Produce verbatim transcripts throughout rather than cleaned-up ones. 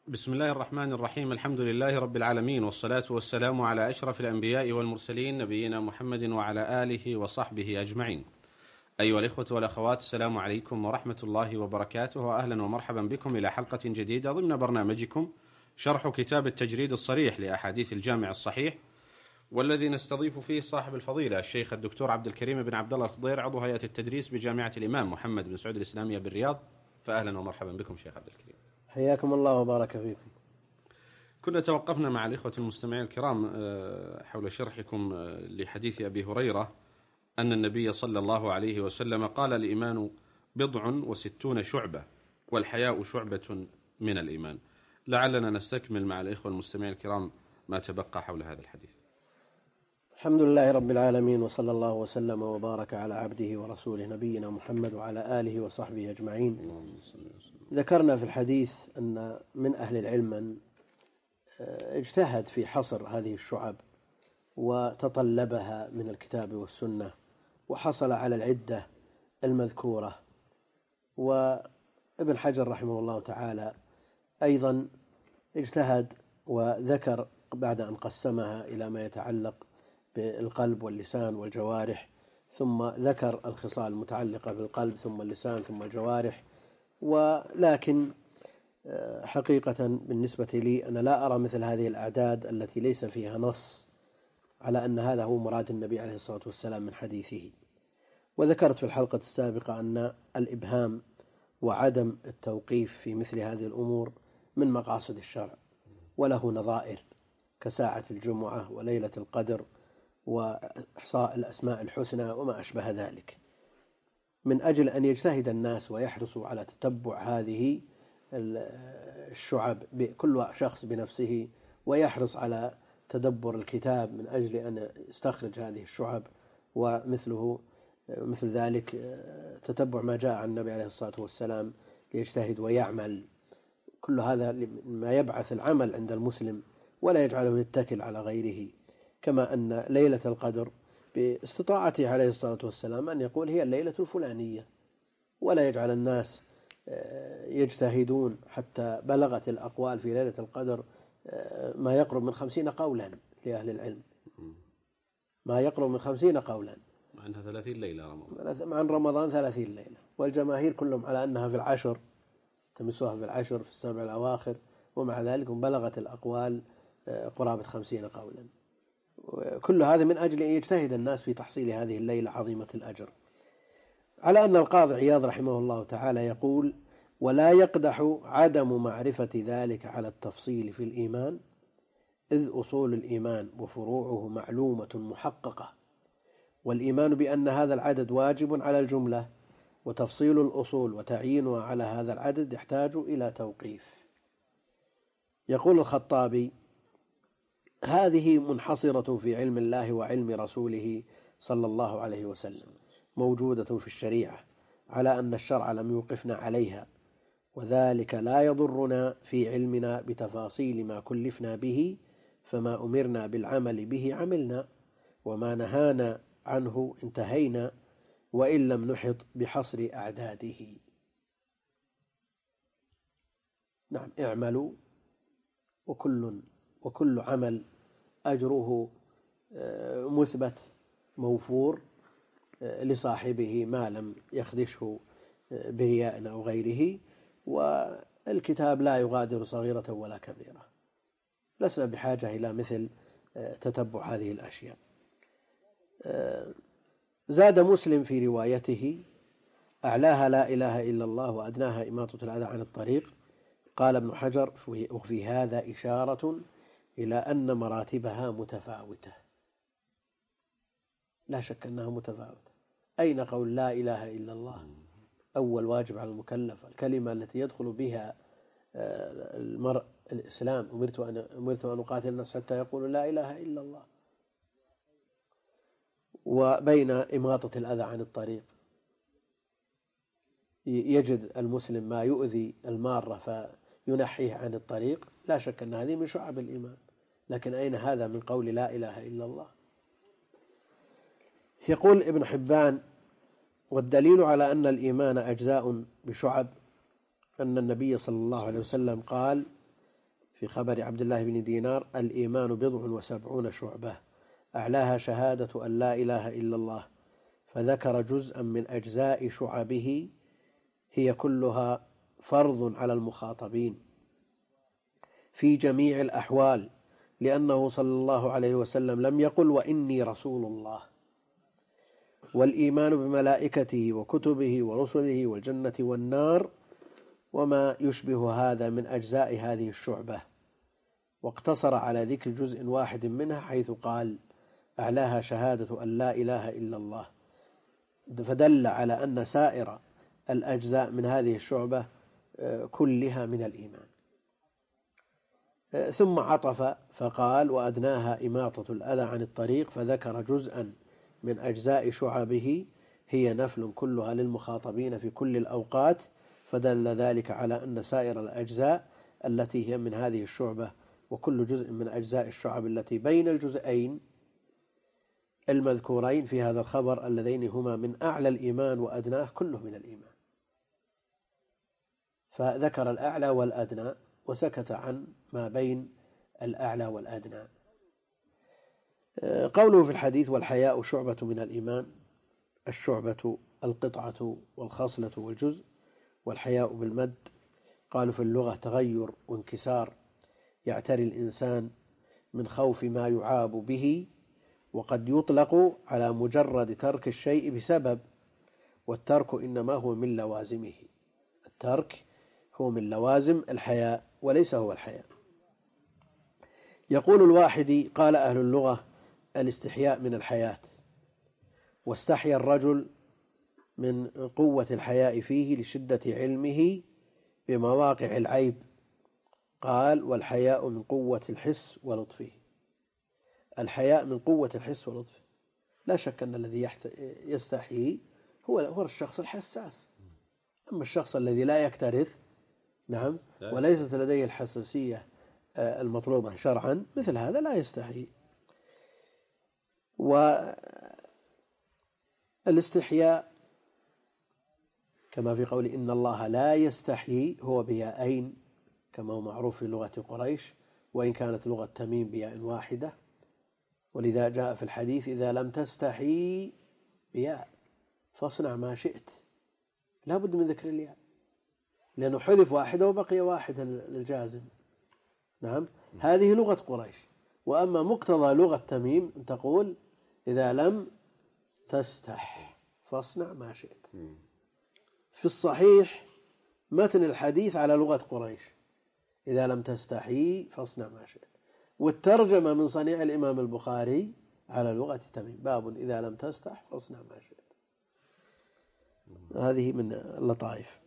بسم الله الرحمن الرحيم. الحمد لله رب العالمين، والصلاة والسلام على أشرف الأنبياء والمرسلين، نبينا محمد وعلى آله وصحبه أجمعين. أيها الإخوة والأخوات، السلام عليكم ورحمة الله وبركاته، وأهلا ومرحبا بكم إلى حلقة جديدة ضمن برنامجكم شرح كتاب التجريد الصريح لأحاديث الجامع الصحيح، والذي نستضيف فيه صاحب الفضيلة الشيخ الدكتور عبد الكريم بن عبد الله الخضير، عضو هيئة التدريس بجامعة الإمام محمد بن سعود الإسلامية بالرياض. فأهلا ومرحبا بكم شيخ عبد الكريم. حياكم الله وبارك فيكم. كنا توقفنا مع الإخوة المستمعين الكرام حول شرحكم لحديث أبي هريرة أن النبي صلى الله عليه وسلم قال: الإيمان بضع وستون شعبة والحياء شعبة من الإيمان. لعلنا نستكمل مع الإخوة المستمعين الكرام ما تبقى حول هذا الحديث. الحمد لله رب العالمين، وصلى الله وسلم وبارك على عبده ورسوله نبينا محمد وعلى آله وصحبه أجمعين. ذكرنا في الحديث أن من أهل العلم من اجتهد في حصر هذه الشعب وتطلبها من الكتاب والسنة، وحصل على العدة المذكورة. وابن حجر رحمه الله تعالى أيضا اجتهد وذكر بعد أن قسمها إلى ما يتعلق بالقلب واللسان والجوارح، ثم ذكر الخصال المتعلقة بالقلب ثم اللسان ثم الجوارح. ولكن حقيقة بالنسبة لي أنا لا أرى مثل هذه الأعداد التي ليس فيها نص على أن هذا هو مراد النبي عليه الصلاة والسلام من حديثه. وذكرت في الحلقة السابقة أن الإبهام وعدم التوقيف في مثل هذه الأمور من مقاصد الشرع، وله نظائر كساعة الجمعة وليلة القدر وإحصاء الأسماء الحسنى وما أشبه ذلك، من أجل أن يجتهد الناس ويحرصوا على تتبع هذه الشعب كل شخص بنفسه، ويحرص على تدبر الكتاب من أجل أن يستخرج هذه الشعب، ومثله مثل ذلك تتبع ما جاء عن النبي عليه الصلاة والسلام ليجتهد ويعمل. كل هذا ما يبعث العمل عند المسلم ولا يجعله يتكل على غيره. كما أن ليلة القدر باستطاعته عليه الصلاة والسلام أن يقول هي الليلة الفلانية، ولا يجعل الناس يجتهدون حتى بلغت الأقوال في ليلة القدر ما يقرب من خمسين قولا لأهل العلم، ما يقرب من خمسين قولا، مع أنها ثلاثين ليلة رمضان، مع رمضان ثلاثين ليلة، والجماهير كلهم على أنها في العشر، تمسوها في العشر في السبع الأواخر، ومع ذلك بلغت الأقوال قرابة خمسين قولا. كل هذا من أجل أن يجتهد الناس في تحصيل هذه الليلة عظيمة الأجر. على أن القاضي عياض رحمه الله تعالى يقول: ولا يقدح عدم معرفة ذلك على التفصيل في الإيمان، إذ أصول الإيمان وفروعه معلومة محققة، والإيمان بأن هذا العدد واجب على الجملة، وتفصيل الأصول وتعيينها على هذا العدد يحتاج إلى توقيف. يقول الخطابي: هذه منحصرة في علم الله وعلم رسوله صلى الله عليه وسلم، موجودة في الشريعة على أن الشرع لم يوقفنا عليها، وذلك لا يضرنا في علمنا بتفاصيل ما كلفنا به، فما أمرنا بالعمل به عملنا، وما نهانا عنه انتهينا، وإن لم نحط بحصر أعداده. نعم، اعملوا وكل وكل عمل أجره مثبت موفور لصاحبه ما لم يخدشه برياء أو غيره، والكتاب لا يغادر صغيرة ولا كبيرة. لسنا بحاجة إلى مثل تتبع هذه الأشياء. زاد مسلم في روايته: أعلاها لا إله إلا الله وأدناها إماطة الأذى عن الطريق. قال ابن حجر: وفي هذا إشارة إلى أن مراتبها متفاوتة. لا شك أنها متفاوتة. أين قول لا إله إلا الله أول واجب على المكلف، الكلمة التي يدخل بها المرء الإسلام: أمرت أن أمرت أن أقاتل الناس حتى يقولوا لا إله إلا الله، وبين إماطة الأذى عن الطريق. يجد المسلم ما يؤذي المارة فينحيه عن الطريق، لا شك أن هذه من شعب الإيمان، لكن أين هذا من قول لا إله إلا الله؟ يقول ابن حبان: والدليل على أن الإيمان أجزاء بشعب أن النبي صلى الله عليه وسلم قال: في خبر عبد الله بن دينار: الإيمان بضع وسبعون شعبة أعلاها شهادة أن لا إله إلا الله، فذكر جزءا من أجزاء شعبه هي كلها فرض على المخاطبين في جميع الأحوال، لأنه صلى الله عليه وسلم لم يقل وإني رسول الله. والإيمان بملائكته وكتبه ورسله والجنة والنار وما يشبه هذا من أجزاء هذه الشعبة، واقتصر على ذكر جزء واحد منها حيث قال: أعلاها شهادة أن لا إله إلا الله، فدل على أن سائر الأجزاء من هذه الشعبة كلها من الإيمان. ثم عطف فقال: وأدناها إماطة الأذى عن الطريق، فذكر جزءا من أجزاء شعبه هي نفل كلها للمخاطبين في كل الأوقات، فدل ذلك على أن سائر الأجزاء التي هي من هذه الشعبة وكل جزء من أجزاء الشعب التي بين الجزئين المذكورين في هذا الخبر اللذين هما من أعلى الإيمان وأدناه كله من الإيمان، فذكر الأعلى والأدنى وسكت عن ما بين الأعلى والأدنى. قوله في الحديث: والحياء شعبة من الإيمان، الشعبة القطعة والخصلة والجزء، والحياء بالمد. قالوا في اللغة تغير وانكسار يعتري الإنسان من خوف ما يعاب به، وقد يطلق على مجرد ترك الشيء بسبب، والترك إنما هو من لوازمه. الترك هو من لوازم الحياء وليس هو الحياء. يقول الواحدي: قال أهل اللغة: الاستحياء من الحياة، واستحيا الرجل من قوة الحياء فيه لشدة علمه بمواقع العيب. قال: والحياء من قوة الحس ولطفه. الحياء من قوة الحس ولطفه، لا شك أن الذي يستحيي هو هو الشخص الحساس، أما الشخص الذي لا يكترث نعم وليست لديه الحساسية المطلوبة شرعا مثل هذا لا يستحيي. والاستحياء كما في قول إن الله لا يستحيي هو بياءين كما هو معروف في لغة قريش، وإن كانت لغة تميم بياء واحدة، ولذا جاء في الحديث: إذا لم تستحي بياء فاصنع ما شئت. لا بد من ذكر الياء لأنه حذف واحدة وبقي واحد للجازم. نعم، هذه لغة قريش. وأما مقتضى لغة تميم أن تقول: إذا لم تستح فاصنع ما شئت. في الصحيح متن الحديث على لغة قريش: إذا لم تستحي فاصنع ما شئت. والترجمة من صنيع الإمام البخاري على لغة تميم: باب إذا لم تستح فاصنع ما شئت. هذه من اللطائف.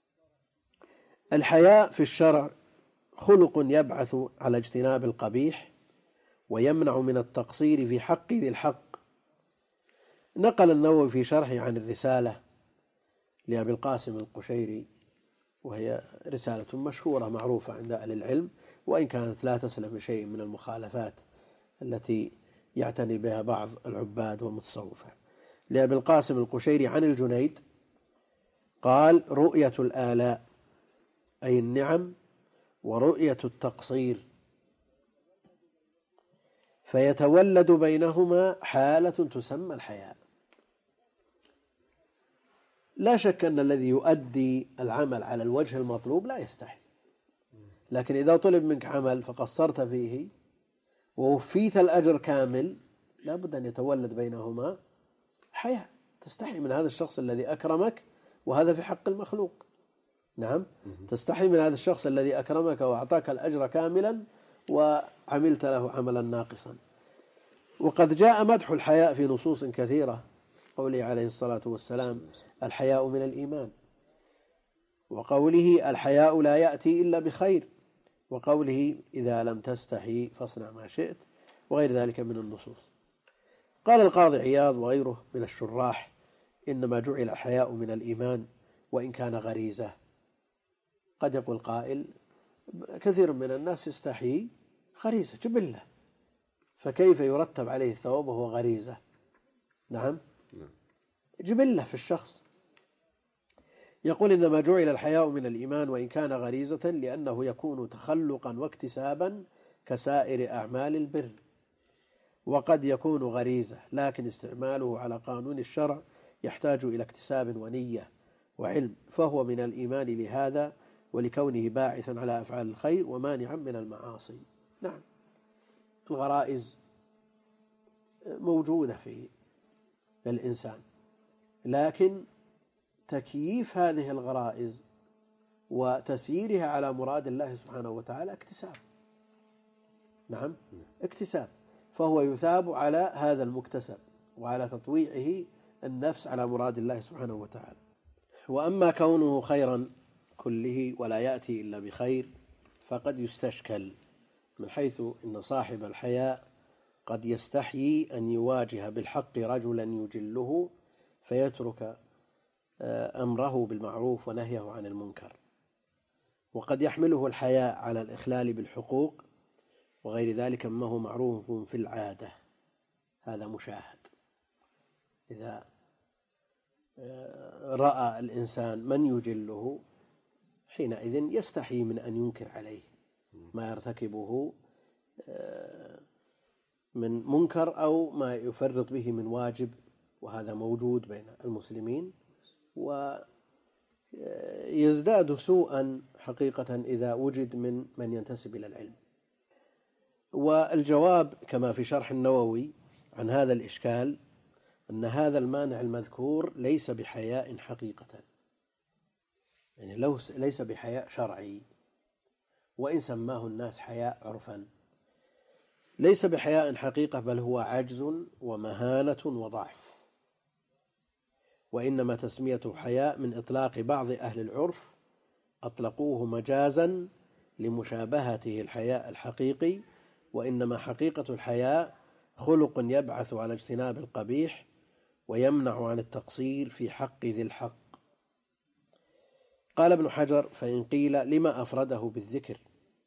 الحياء في الشرع خلق يبعث على اجتناب القبيح ويمنع من التقصير في حق ذي الحق. نقل النووي في شرحه عن الرسالة لأبي القاسم القشيري، وهي رسالة مشهورة معروفة عند أهل العلم، وإن كانت لا تسلم بشيء من المخالفات التي يعتني بها بعض العباد والمتصوفة. لأبي القاسم القشيري عن الجنيد قال: رؤية الآلاء أي النعم، ورؤية التقصير، فيتولد بينهما حالة تسمى الحياء. لا شك أن الذي يؤدي العمل على الوجه المطلوب لا يستحي، لكن إذا طلب منك عمل فقصرت فيه ووفيت الأجر كامل لا بد أن يتولد بينهما حياء، تستحي من هذا الشخص الذي أكرمك، وهذا في حق المخلوق. نعم، تستحي من هذا الشخص الذي أكرمك وأعطاك الأجر كاملا وعملت له عملا ناقصا. وقد جاء مدح الحياء في نصوص كثيرة، قوله عليه الصلاة والسلام: الحياء من الإيمان، وقوله: الحياء لا يأتي إلا بخير، وقوله: إذا لم تستحي فاصنع ما شئت، وغير ذلك من النصوص. قال القاضي عياض وغيره من الشراح: إنما جعل الحياء من الإيمان وإن كان غريزة. قد يقول قائل: كثير من الناس يستحي غريزة جبلة، فكيف يرتب عليه الثواب وهو غريزة؟ نعم، جبلة في الشخص. يقول إنما جعل الحياء من الإيمان وإن كان غريزة لأنه يكون تخلقا واكتسابا كسائر أعمال البر، وقد يكون غريزة لكن استعماله على قانون الشرع يحتاج إلى اكتساب ونية وعلم، فهو من الإيمان لهذا ولكونه باعثا على أفعال الخير ومانعا من المعاصي. نعم، الغرائز موجودة في الإنسان، لكن تكييف هذه الغرائز وتسييرها على مراد الله سبحانه وتعالى اكتساب. نعم، اكتساب، فهو يثاب على هذا المكتسب وعلى تطويعه النفس على مراد الله سبحانه وتعالى. وأما كونه خيرا كله ولا يأتي إلا بخير فقد يستشكل، من حيث إن صاحب الحياء قد يستحيي أن يواجه بالحق رجلا يجله فيترك أمره بالمعروف ونهيه عن المنكر، وقد يحمله الحياء على الإخلال بالحقوق وغير ذلك مما هو معروف في العادة. هذا مشاهد، إذا رأى الإنسان من يجله حينئذ يستحي من أن ينكر عليه ما يرتكبه من منكر أو ما يفرط به من واجب، وهذا موجود بين المسلمين، ويزداد سوءا حقيقة إذا وجد من من ينتسب إلى العلم. والجواب كما في شرح النووي عن هذا الإشكال أن هذا المانع المذكور ليس بحياء حقيقة، يعني لو ليس بحياء شرعي، وإن سماه الناس حياء عرفا، ليس بحياء حقيقة، بل هو عجز ومهانة وضعف، وإنما تسميته حياء من إطلاق بعض أهل العرف أطلقوه مجازا لمشابهته الحياء الحقيقي، وإنما حقيقة الحياء خلق يبعث على اجتناب القبيح ويمنع عن التقصير في حق ذي الحق. قال ابن حجر: فإن قيل لما أفرده بالذكر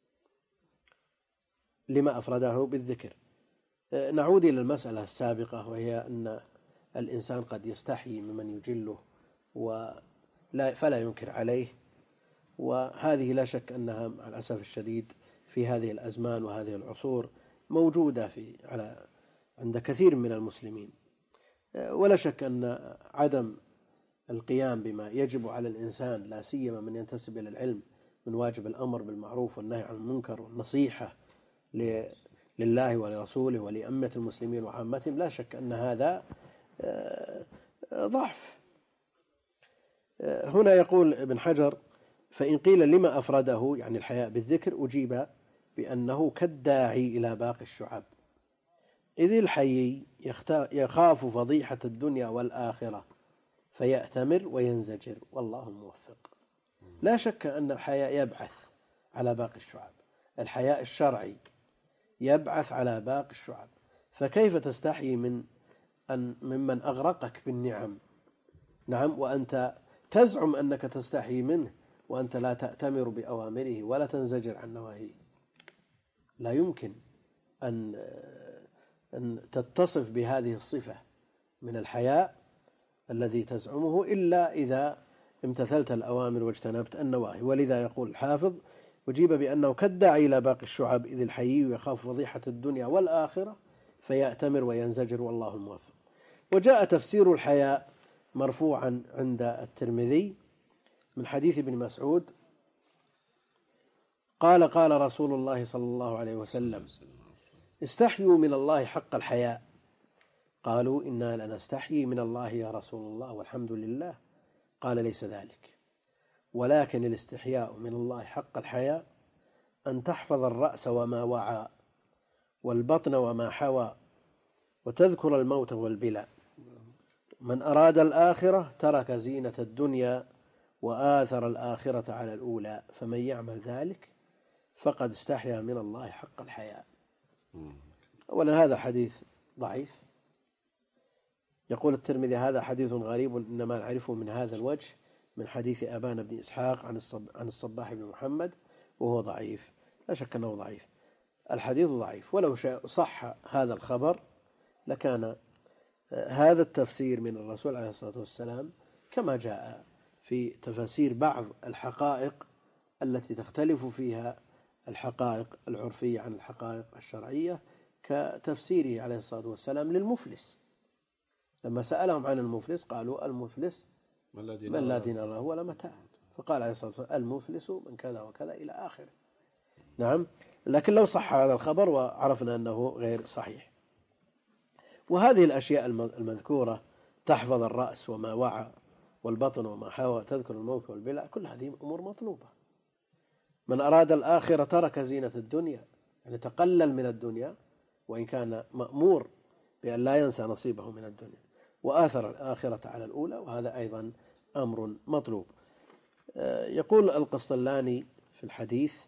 لما أفرده بالذكر نعود إلى المسألة السابقة، وهي أن الإنسان قد يستحيي ممن يجله ولا فلا ينكر عليه، وهذه لا شك أنها مع الأسف الشديد في هذه الأزمان وهذه العصور موجودة في على عند كثير من المسلمين. ولا شك أن عدم القيام بما يجب على الإنسان، لا سيما من ينتسب إلى العلم، من واجب الأمر بالمعروف والنهي عن المنكر والنصيحة لله ولرسوله ولأمة المسلمين وعامتهم، لا شك أن هذا ضعف. هنا يقول ابن حجر: فإن قيل لما أفرده يعني الحياء بالذكر، أجيب بأنه كالداعي إلى باقي الشعب، إذ الحي يخاف فضيحة الدنيا والآخرة فيأتمر وينزجر، والله الموفق. لا شك أن الحياء يبعث على باقي الشعب، الحياء الشرعي يبعث على باقي الشعب، فكيف تستحي من أن ممن أغرقك بالنعم، نعم، وأنت تزعم أنك تستحي منه وأنت لا تأتمر بأوامره ولا تنزجر عن نواهيه؟ لا يمكن أن أن تتصف بهذه الصفة من الحياء الذي تزعمه إلا إذا امتثلت الأوامر واجتنبت النواهي. ولذا يقول الحافظ: وجيب بأنه كالداعي إلى باقي الشعب، إذ الحي يخاف فضيحة الدنيا والآخرة فيأتمر وينزجر، والله الموفق. وجاء تفسير الحياء مرفوعا عند الترمذي من حديث ابن مسعود قال: قال رسول الله صلى الله عليه وسلم: استحيوا من الله حق الحياء. قالوا: إنا لنستحيي من الله يا رسول الله والحمد لله. قال: ليس ذلك، ولكن الاستحياء من الله حق الحياء أن تحفظ الرأس وما وعى والبطن وما حوى وتذكر الموت والبلاء. من أراد الآخرة ترك زينة الدنيا وآثر الآخرة على الأولى، فمن يعمل ذلك فقد استحيا من الله حق الحياء. أولا هذا حديث ضعيف، يقول الترمذي: هذا حديث غريب إنما نعرفه من هذا الوجه من حديث أبان بن إسحاق عن عن الصباح بن محمد، وهو ضعيف، لا شك أنه ضعيف، الحديث ضعيف. ولو صح هذا الخبر لكان هذا التفسير من الرسول عليه الصلاة والسلام كما جاء في تفاسير بعض الحقائق التي تختلف فيها الحقائق العرفية عن الحقائق الشرعية، كتفسيره عليه الصلاة والسلام للمفلس. لما سألهم عن المفلس قالوا المفلس من لا دينار له ولا متاع، فقال عليه الصلاة والسلام المفلس من كذا وكذا إلى آخره. نعم، لكن لو صح هذا الخبر وعرفنا أنه غير صحيح. وهذه الأشياء المذكورة، تحفظ الرأس وما وعى والبطن وما حوى، تذكر الموت والبلع، كل هذه أمور مطلوبة. من أراد الآخرة ترك زينة الدنيا، يعني تقلل من الدنيا وإن كان مأمور بأن لا ينسى نصيبه من الدنيا، وآثر الآخرة على الأولى، وهذا أيضا أمر مطلوب. يقول القسطلاني في الحديث،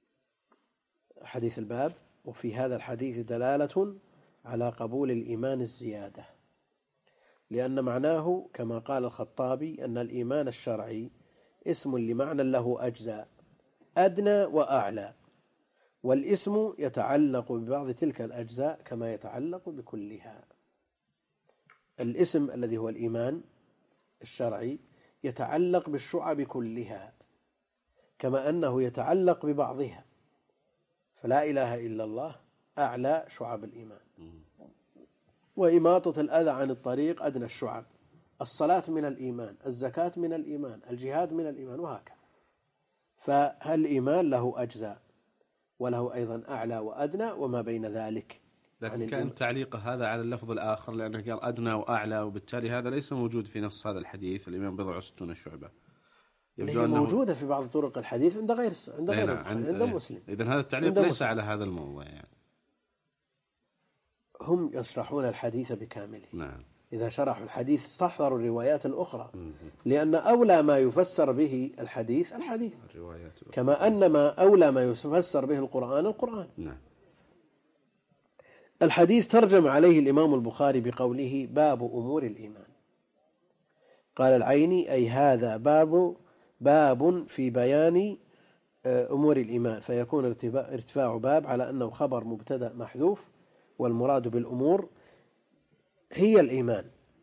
حديث الباب: وفي هذا الحديث دلالة على قبول الإيمان الزيادة، لأن معناه كما قال الخطابي أن الإيمان الشرعي اسم لمعنى له أجزاء أدنى وأعلى، والاسم يتعلق ببعض تلك الأجزاء كما يتعلق بكلها. الاسم الذي هو الإيمان الشرعي يتعلق بالشعب كلها كما أنه يتعلق ببعضها، فلا إله إلا الله أعلى شعب الإيمان، وإماطة الأذى عن الطريق أدنى الشعب، الصلاة من الإيمان، الزكاة من الإيمان، الجهاد من الإيمان، وهكذا. فالإيمان له أجزاء وله أيضا أعلى وأدنى وما بين ذلك. لكن كان تعليقه هذا على اللفظ الآخر، لأنه قال أدنى وأعلى، وبالتالي هذا ليس موجود في نص هذا الحديث الإيمان بضع وستون الشعبة. هي موجودة في بعض طرق الحديث عند غير عند غير عند, عند مسلم. إذن هذا التعليق ليس على هذا الموضوع يعني. هم يشرحون الحديث بكامله. نعم. إذا شرحوا الحديث استحضروا الروايات الأخرى، لأن أولى ما يفسر به الحديث الحديث، كما أن ما أولى ما يفسر به القرآن القرآن. نعم. الحديث ترجم عليه الإمام البخاري بقوله: باب أمور الإيمان. قال العيني: أي هذا باب باب في بيان أمور الإيمان، فيكون ارتفاع باب على أنه خبر مبتدأ محذوف، والمراد بالأمور هي الإيمان،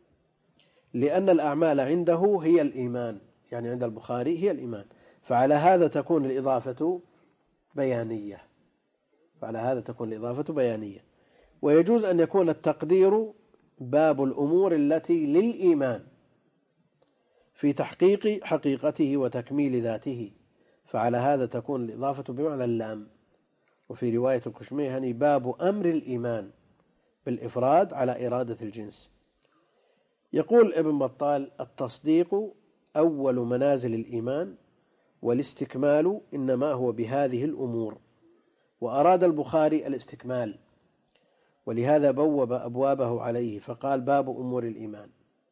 لأن الأعمال عنده هي الإيمان، يعني عند البخاري هي الإيمان، فعلى هذا تكون الإضافة بيانية فعلى هذا تكون الإضافة بيانية. ويجوز أن يكون التقدير باب الأمور التي للإيمان في تحقيق حقيقته وتكميل ذاته، فعلى هذا تكون الإضافة بمعنى اللام. وفي رواية الكشميهني: باب أمر الإيمان، بالإفراد على إرادة الجنس. يقول ابن بطال: التصديق أول منازل الإيمان، والاستكمال إنما هو بهذه الأمور. وأراد البخاري الاستكمال، ولهذا بوب أبوابه عليه فقال: باب أمور الإيمان،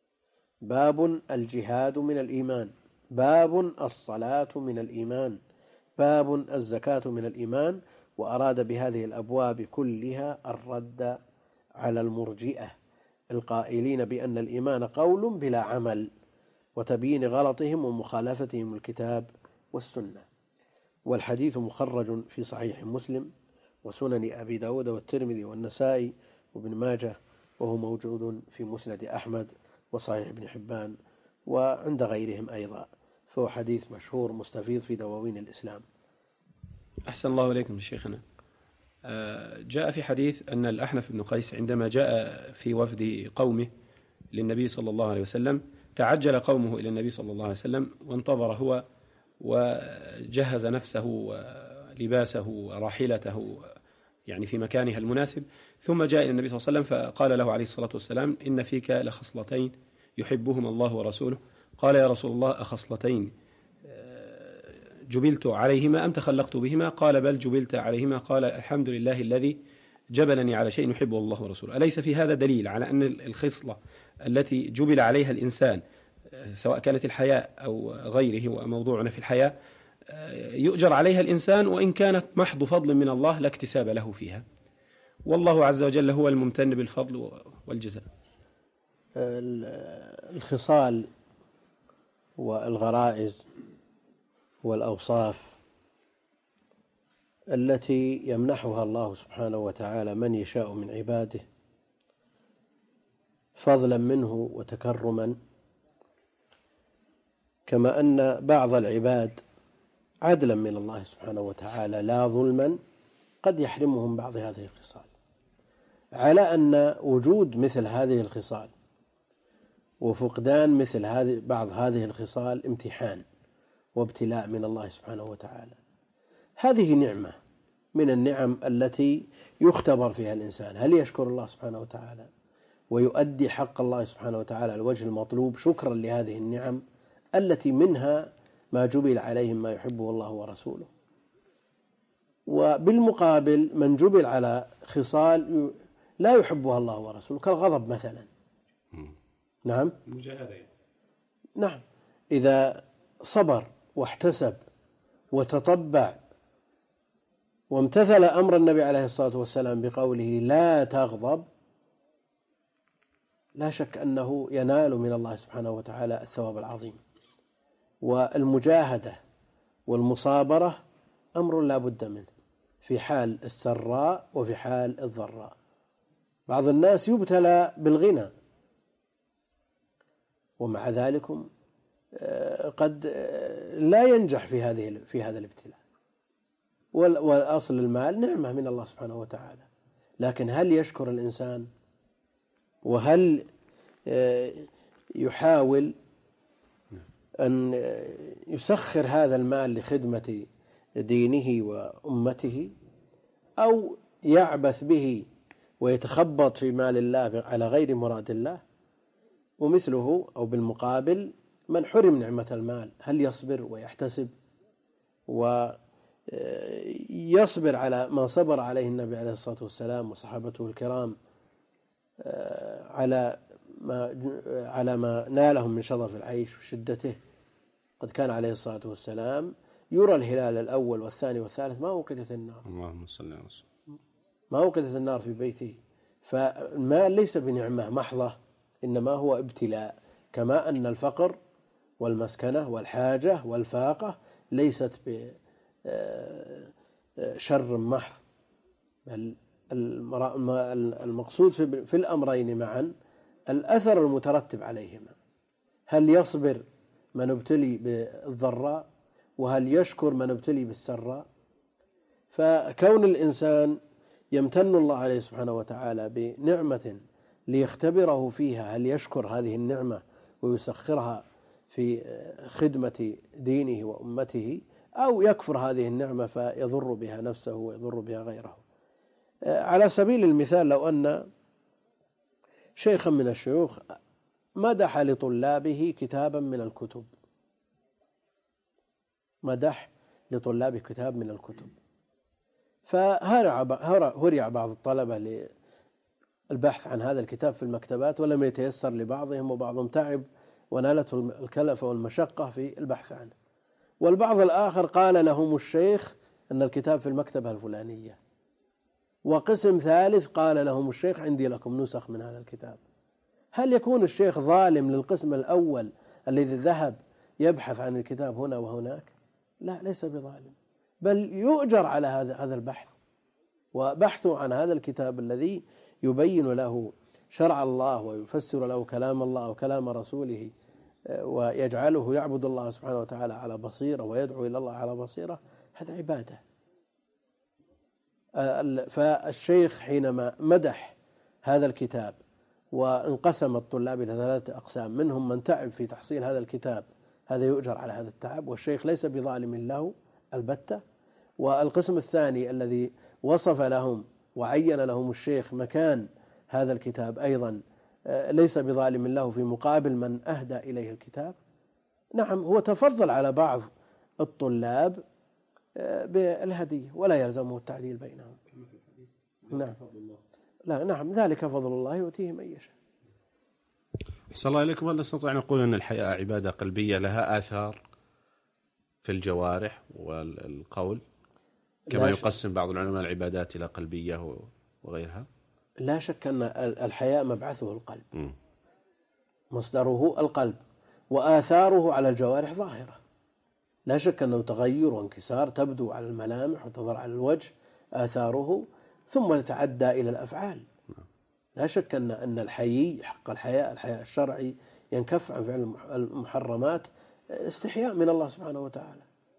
باب الجهاد من الإيمان، باب الصلاة من الإيمان، باب الزكاة من الإيمان. وأراد بهذه الأبواب كلها الرد على المرجئة القائلين بأن الإيمان قول بلا عمل، وتبيين غلطهم ومخالفتهم الكتاب والسنة. والحديث مخرج في صحيح مسلم وسنن أبي داود والترمذي والنسائي وابن ماجه، وهو موجود في مسند أحمد وصحيح ابن حبان وعند غيرهم أيضا، فهو حديث مشهور مستفيض في دواوين الإسلام. أحسن الله إليكم شيخنا. جاء في حديث أن الأحنف بن قيس عندما جاء في وفد قومه للنبي صلى الله عليه وسلم، تعجل قومه إلى النبي صلى الله عليه وسلم وانتظر هو، وجهز نفسه ولباسه وراحلته يعني في مكانها المناسب، ثم جاء إلى النبي صلى الله عليه وسلم فقال له عليه الصلاة والسلام: إن فيك لخصلتين يحبهما الله ورسوله. قال: يا رسول الله، أخصلتين جبلت عليهما أم تخلقت بهما؟ قال: بل جبلت عليهما. قال: الحمد لله الذي جبلني على شيء يحبه الله ورسوله. أليس في هذا دليل على أن الخصلة التي جبل عليها الإنسان، سواء كانت الحياء أو غيره وموضوعنا في الحياء، يؤجر عليها الإنسان وإن كانت محض فضل من الله لا اكتساب له فيها، والله عز وجل هو الممتن بالفضل والجزاء؟ الخصال والغرائز والأوصاف التي يمنحها الله سبحانه وتعالى من يشاء من عباده فضلا منه وتكرما، كما أن بعض العباد عدلا من الله سبحانه وتعالى لا ظلما قد يحرمهم بعض هذه الخصال، على أن وجود مثل هذه الخصال وفقدان مثل هذه بعض هذه الخصال امتحان وابتلاء من الله سبحانه وتعالى. هذه نعمة من النعم التي يختبر فيها الإنسان، هل يشكر الله سبحانه وتعالى ويؤدي حق الله سبحانه وتعالى على الوجه المطلوب شكرا لهذه النعم التي منها ما جبل عليهم ما يحبه الله ورسوله. وبالمقابل من جبل على خصال لا يحبها الله ورسوله كالغضب مثلا. نعم المجاهدة. نعم، إذا صبر واحتسب وتطبع وامتثل أمر النبي عليه الصلاة والسلام بقوله لا تغضب، لا شك أنه ينال من الله سبحانه وتعالى الثواب العظيم. والمجاهدة والمصابرة أمر لا بد منه في حال السراء وفي حال الضراء. بعض الناس يبتلى بالغنى ومع ذلك قد لا ينجح في هذه في هذا الابتلاء، والأصل المال نعمة من الله سبحانه وتعالى، لكن هل يشكر الإنسان وهل يحاول أن يسخر هذا المال لخدمة دينه وأمته، أو يعبث به ويتخبط في مال الله على غير مراد الله؟ ومثله أو بالمقابل من حرم نعمة المال هل يصبر ويحتسب ويصبر على ما صبر عليه النبي عليه الصلاة والسلام وصحابته الكرام على ما على ما نالهم من شظف العيش وشدته؟ قد كان عليه الصلاة والسلام يرى الهلال الأول والثاني والثالث ما وقدت النار، اللهم صل على وسلم، ما وقدت النار في بيته. فالمال ليس بنعمة محضة، إنما هو ابتلاء، كما أن الفقر والمسكنة والحاجة والفاقة ليست بشر محض، بل المقصود في الأمرين معا الأثر المترتب عليهما. هل يصبر من ابتلي بالضراء وهل يشكر من ابتلي بالسراء؟ فكون الإنسان يمتن الله عليه سبحانه وتعالى بنعمة ليختبره فيها هل يشكر هذه النعمة ويسخرها في خدمة دينه وأمته، أو يكفر هذه النعمة فيضر بها نفسه ويضر بها غيره. على سبيل المثال، لو أن شيخا من الشيوخ مدح لطلابه كتابا من الكتب، مدح لطلابه كتاب من الكتب، فهرع بعض الطلبة للبحث عن هذا الكتاب في المكتبات ولم يتيسر لبعضهم، وبعضهم تعب ونالته الكلفة والمشقة في البحث عنه، والبعض الآخر قال لهم الشيخ أن الكتاب في المكتبة الفلانية، وقسم ثالث قال لهم الشيخ عندي لكم نسخ من هذا الكتاب. هل يكون الشيخ ظالم للقسم الأول الذي ذهب يبحث عن الكتاب هنا وهناك؟ لا، ليس بظالم، بل يؤجر على هذا هذا البحث وبحثه عن هذا الكتاب الذي يبين له شرع الله ويفسر له كلام الله وكلام رسوله ويجعله يعبد الله سبحانه وتعالى على بصيرة ويدعو إلى الله على بصيرة، هذا عبادة. فالشيخ حينما مدح هذا الكتاب وانقسم الطلاب إلى ثلاثة أقسام، منهم من تعب في تحصيل هذا الكتاب، هذا يؤجر على هذا التعب والشيخ ليس بظالم له البتة، والقسم الثاني الذي وصف لهم وعين لهم الشيخ مكان هذا الكتاب أيضا ليس بظالم له في مقابل من أهدى إليه الكتاب. نعم، هو تفضل على بعض الطلاب بالهدية ولا يلزمه التعديل بينهم. نعم. لا نعم، ذلك فضل الله يؤتيه من يشاء. أحسن الله إليكم. هل نستطيع أن نقول أن الحياة عبادة قلبية لها آثار في الجوارح والقول كما يقسم بعض العلماء العبادات إلى قلبية وغيرها؟ لا شك أن الحياء مبعثه القلب، م. مصدره القلب، وآثاره على الجوارح ظاهرة، لا شك أنه تغير وانكسار تبدو على الملامح وتظهر على الوجه آثاره ثم تتعدى إلى الأفعال. لا شك أن أن الحيي حق الحياء الحياء الشرعي ينكف عن فعل المحرمات استحياء من الله سبحانه وتعالى،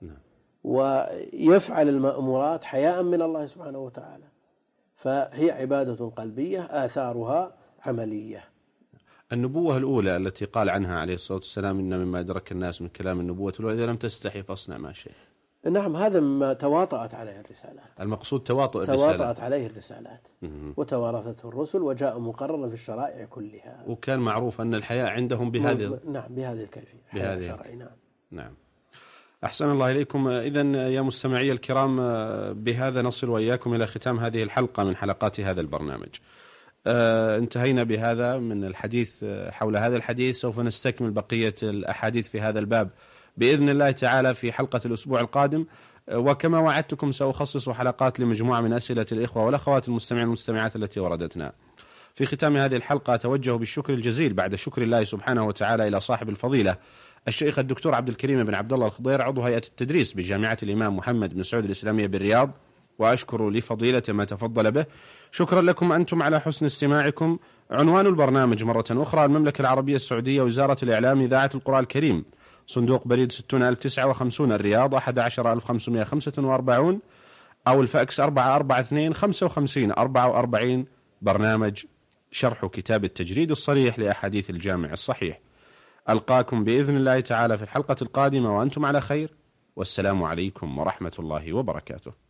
ويفعل المأمورات حياء من الله سبحانه وتعالى، فهي عبادة قلبية آثارها عملية. النبوة الأولى التي قال عنها عليه الصلاة والسلام إن مما أدرك الناس من كلام النبوة الأولى إذا لم تستحي فاصنع ما شئت. نعم، هذا مما تواطأت عليه الرسالات. المقصود تواطؤ الرسالات. تواطأت عليه الرسالات وتوارثته الرسل وجاء مقررا في الشرائع كلها. وكان معروف أن الحياء عندهم بهذه نعم بهذه الكيفية بهذه الشرعي. نعم. نعم. أحسن الله إليكم. إذن يا مستمعي الكرام، بهذا نصل وإياكم إلى ختام هذه الحلقة من حلقات هذا البرنامج. آه انتهينا بهذا من الحديث حول هذا الحديث. سوف نستكمل بقية الأحاديث في هذا الباب بإذن الله تعالى في حلقة الأسبوع القادم. وكما وعدتكم سأخصص حلقات لمجموعة من أسئلة الإخوة والأخوات المستمعين والمستمعات التي وردتنا. في ختام هذه الحلقة أتوجه بالشكر الجزيل بعد شكر الله سبحانه وتعالى إلى صاحب الفضيلة الشيخ الدكتور عبد الكريم بن عبد الله الخضير عضو هيئة التدريس بجامعة الإمام محمد بن سعود الإسلامية بالرياض، وأشكر لفضيلة ما تفضل به. شكرا لكم أنتم على حسن استماعكم. عنوان البرنامج مرة أخرى: المملكة العربية السعودية، وزارة الإعلام، إذاعة القرآن الكريم، صندوق بريد ستون ألف وتسعة وخمسين الرياض أحد عشر ألف وخمسمائة وخمسة وأربعين، أو الفاكس أربعة أربعة اثنين خمسة وخمسين أربعة وأربعين. برنامج شرح كتاب التجريد الصريح لأحاديث الجامع الصحيح. ألقاكم بإذن الله تعالى في الحلقة القادمة وأنتم على خير، والسلام عليكم ورحمة الله وبركاته.